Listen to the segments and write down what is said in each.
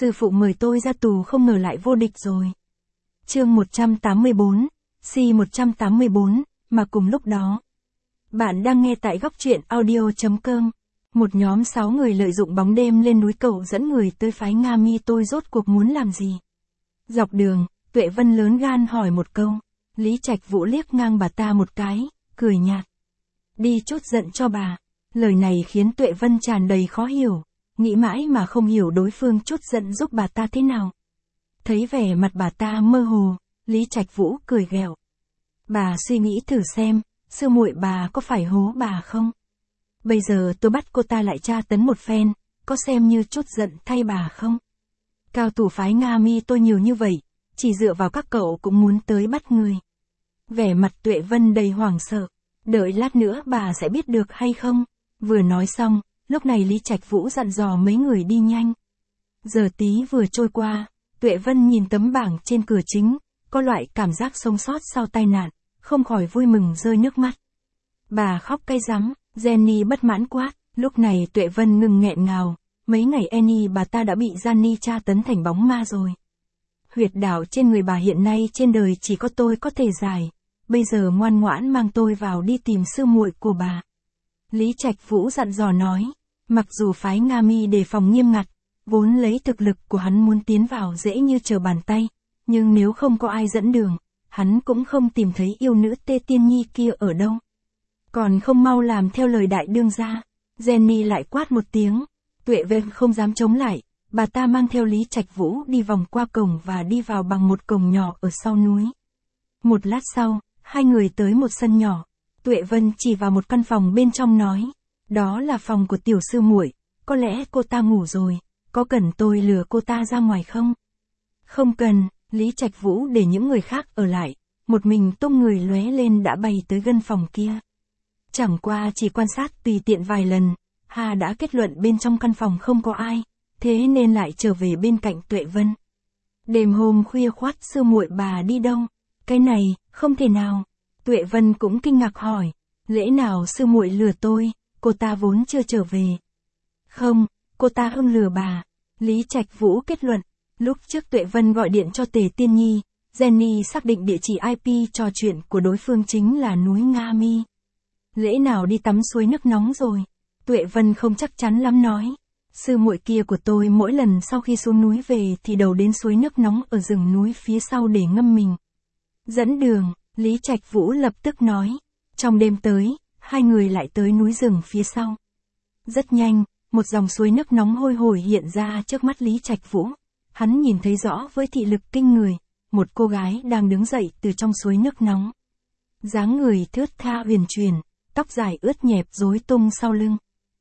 Sư phụ mời tôi ra tù không ngờ lại vô địch rồi. Chương 184, C184, mà cùng lúc đó. Bạn đang nghe tại góc truyện audio.com. Một nhóm 6 người lợi dụng bóng đêm lên núi Cầu dẫn người tới phái Nga Mi, tôi rốt cuộc muốn làm gì? Dọc đường, Tuệ Vân lớn gan hỏi một câu. Lý Trạch Vũ liếc ngang bà ta một cái, cười nhạt. Đi trút giận cho bà. Lời này khiến Tuệ Vân tràn đầy khó hiểu, nghĩ mãi mà không hiểu đối phương trút giận giúp bà ta thế nào. Thấy vẻ mặt bà ta mơ hồ, Lý Trạch Vũ cười ghẹo. Bà suy nghĩ thử xem, sư muội bà có phải hố bà không? Bây giờ tôi bắt cô ta lại tra tấn một phen, có xem như trút giận thay bà không? Cao thủ phái Nga Mi tôi nhiều như vậy, chỉ dựa vào các cậu cũng muốn tới bắt người. Vẻ mặt Tuệ Vân đầy hoảng sợ, đợi lát nữa bà sẽ biết được hay không? Vừa nói xong, lúc này Lý Trạch Vũ dặn dò mấy người đi nhanh. Giờ tí vừa trôi qua, Tuệ Vân nhìn tấm bảng trên cửa chính, có loại cảm giác sống sót sau tai nạn, không khỏi vui mừng rơi nước mắt. Bà khóc cay rắm, Jenny bất mãn quát, lúc này Tuệ Vân ngừng nghẹn ngào, mấy ngày Annie bà ta đã bị Gianni tra tấn thành bóng ma rồi. Huyệt đạo trên người bà hiện nay trên đời chỉ có tôi có thể giải, bây giờ ngoan ngoãn mang tôi vào đi tìm sư muội của bà. Lý Trạch Vũ dặn dò nói, mặc dù phái Nga Mi đề phòng nghiêm ngặt, vốn lấy thực lực của hắn muốn tiến vào dễ như trở bàn tay, nhưng nếu không có ai dẫn đường, hắn cũng không tìm thấy yêu nữ Tê Tiên Nhi kia ở đâu. Còn không mau làm theo lời đại đương gia. Jenny lại quát một tiếng, Tuệ Vân không dám chống lại, bà ta mang theo Lý Trạch Vũ đi vòng qua cổng và đi vào bằng một cổng nhỏ ở sau núi. Một lát sau, hai người tới một sân nhỏ. Tuệ Vân chỉ vào một căn phòng bên trong nói, đó là phòng của tiểu sư muội, có lẽ cô ta ngủ rồi, có cần tôi lừa cô ta ra ngoài không? Không cần, Lý Trạch Vũ để những người khác ở lại, một mình tung người lóe lên đã bay tới gần phòng kia. Chẳng qua chỉ quan sát tùy tiện vài lần, Hà đã kết luận bên trong căn phòng không có ai, thế nên lại trở về bên cạnh Tuệ Vân. Đêm hôm khuya khoắt sư muội bà đi đâu? Cái này, không thể nào. Tuệ Vân cũng kinh ngạc hỏi, lẽ nào sư muội lừa tôi, cô ta vốn chưa trở về. Không, cô ta không lừa bà. Lý Trạch Vũ kết luận, lúc trước Tuệ Vân gọi điện cho Tề Tiên Nhi, Jenny xác định địa chỉ IP trò chuyện của đối phương chính là núi Nga Mi. Lẽ nào đi tắm suối nước nóng rồi? Tuệ Vân không chắc chắn lắm nói. Sư muội kia của tôi mỗi lần sau khi xuống núi về thì đầu đến suối nước nóng ở rừng núi phía sau để ngâm mình. Dẫn đường, Lý Trạch Vũ lập tức nói. Trong đêm tới, hai người lại tới núi rừng phía sau. Rất nhanh, một dòng suối nước nóng hôi hổi hiện ra trước mắt Lý Trạch Vũ. Hắn nhìn thấy rõ với thị lực kinh người, một cô gái đang đứng dậy từ trong suối nước nóng. Dáng người thướt tha huyền chuyển, tóc dài ướt nhẹp rối tung sau lưng.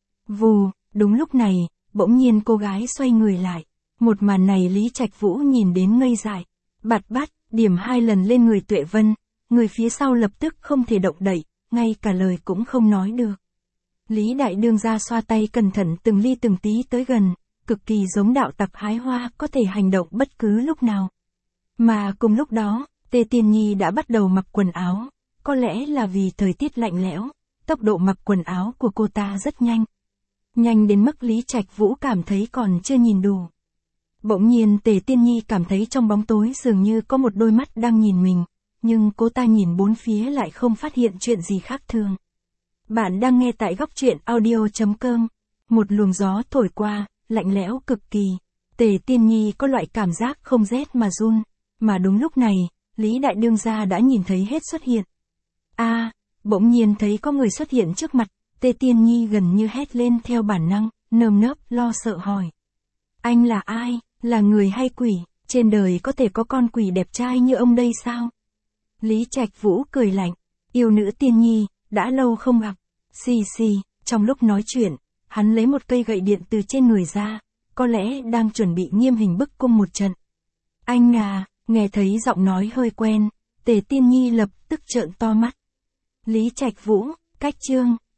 Vù, đúng lúc này, bỗng nhiên cô gái xoay người lại. Một màn này Lý Trạch Vũ nhìn đến ngây dại. Bạt bát, điểm 2 lần lên người Tuệ Vân, người phía sau lập tức không thể động đậy, ngay cả lời cũng không nói được. Lý đại đương gia xoa tay cẩn thận từng ly từng tí tới gần, cực kỳ giống đạo tặc hái hoa có thể hành động bất cứ lúc nào. Mà cùng lúc đó, Tề Tiên Nhi đã bắt đầu mặc quần áo, có lẽ là vì thời tiết lạnh lẽo, tốc độ mặc quần áo của cô ta rất nhanh. Nhanh đến mức Lý Trạch Vũ cảm thấy còn chưa nhìn đủ. Bỗng nhiên Tề Tiên Nhi cảm thấy trong bóng tối dường như có một đôi mắt đang nhìn mình, nhưng cô ta nhìn bốn phía lại không phát hiện chuyện gì khác thường. Bạn đang nghe tại góc truyện audio.com. Một luồng gió thổi qua, lạnh lẽo cực kỳ. Tề Tiên Nhi có loại cảm giác không rét mà run. Mà đúng lúc này, Lý đại đương gia đã nhìn thấy hết xuất hiện. Bỗng nhiên thấy có người xuất hiện trước mặt, Tề Tiên Nhi gần như hét lên theo bản năng, nơm nớp lo sợ hỏi. Anh là ai, là người hay quỷ, trên đời có thể có con quỷ đẹp trai như ông đây sao? Lý Trạch Vũ cười lạnh, yêu nữ Tiên Nhi, đã lâu không gặp. Trong lúc nói chuyện, hắn lấy một cây gậy điện từ trên người ra, có lẽ đang chuẩn bị nghiêm hình bức cung một trận. Anh à, nghe thấy giọng nói hơi quen, Tề Tiên Nhi lập tức trợn to mắt. Lý Trạch Vũ, cách chương,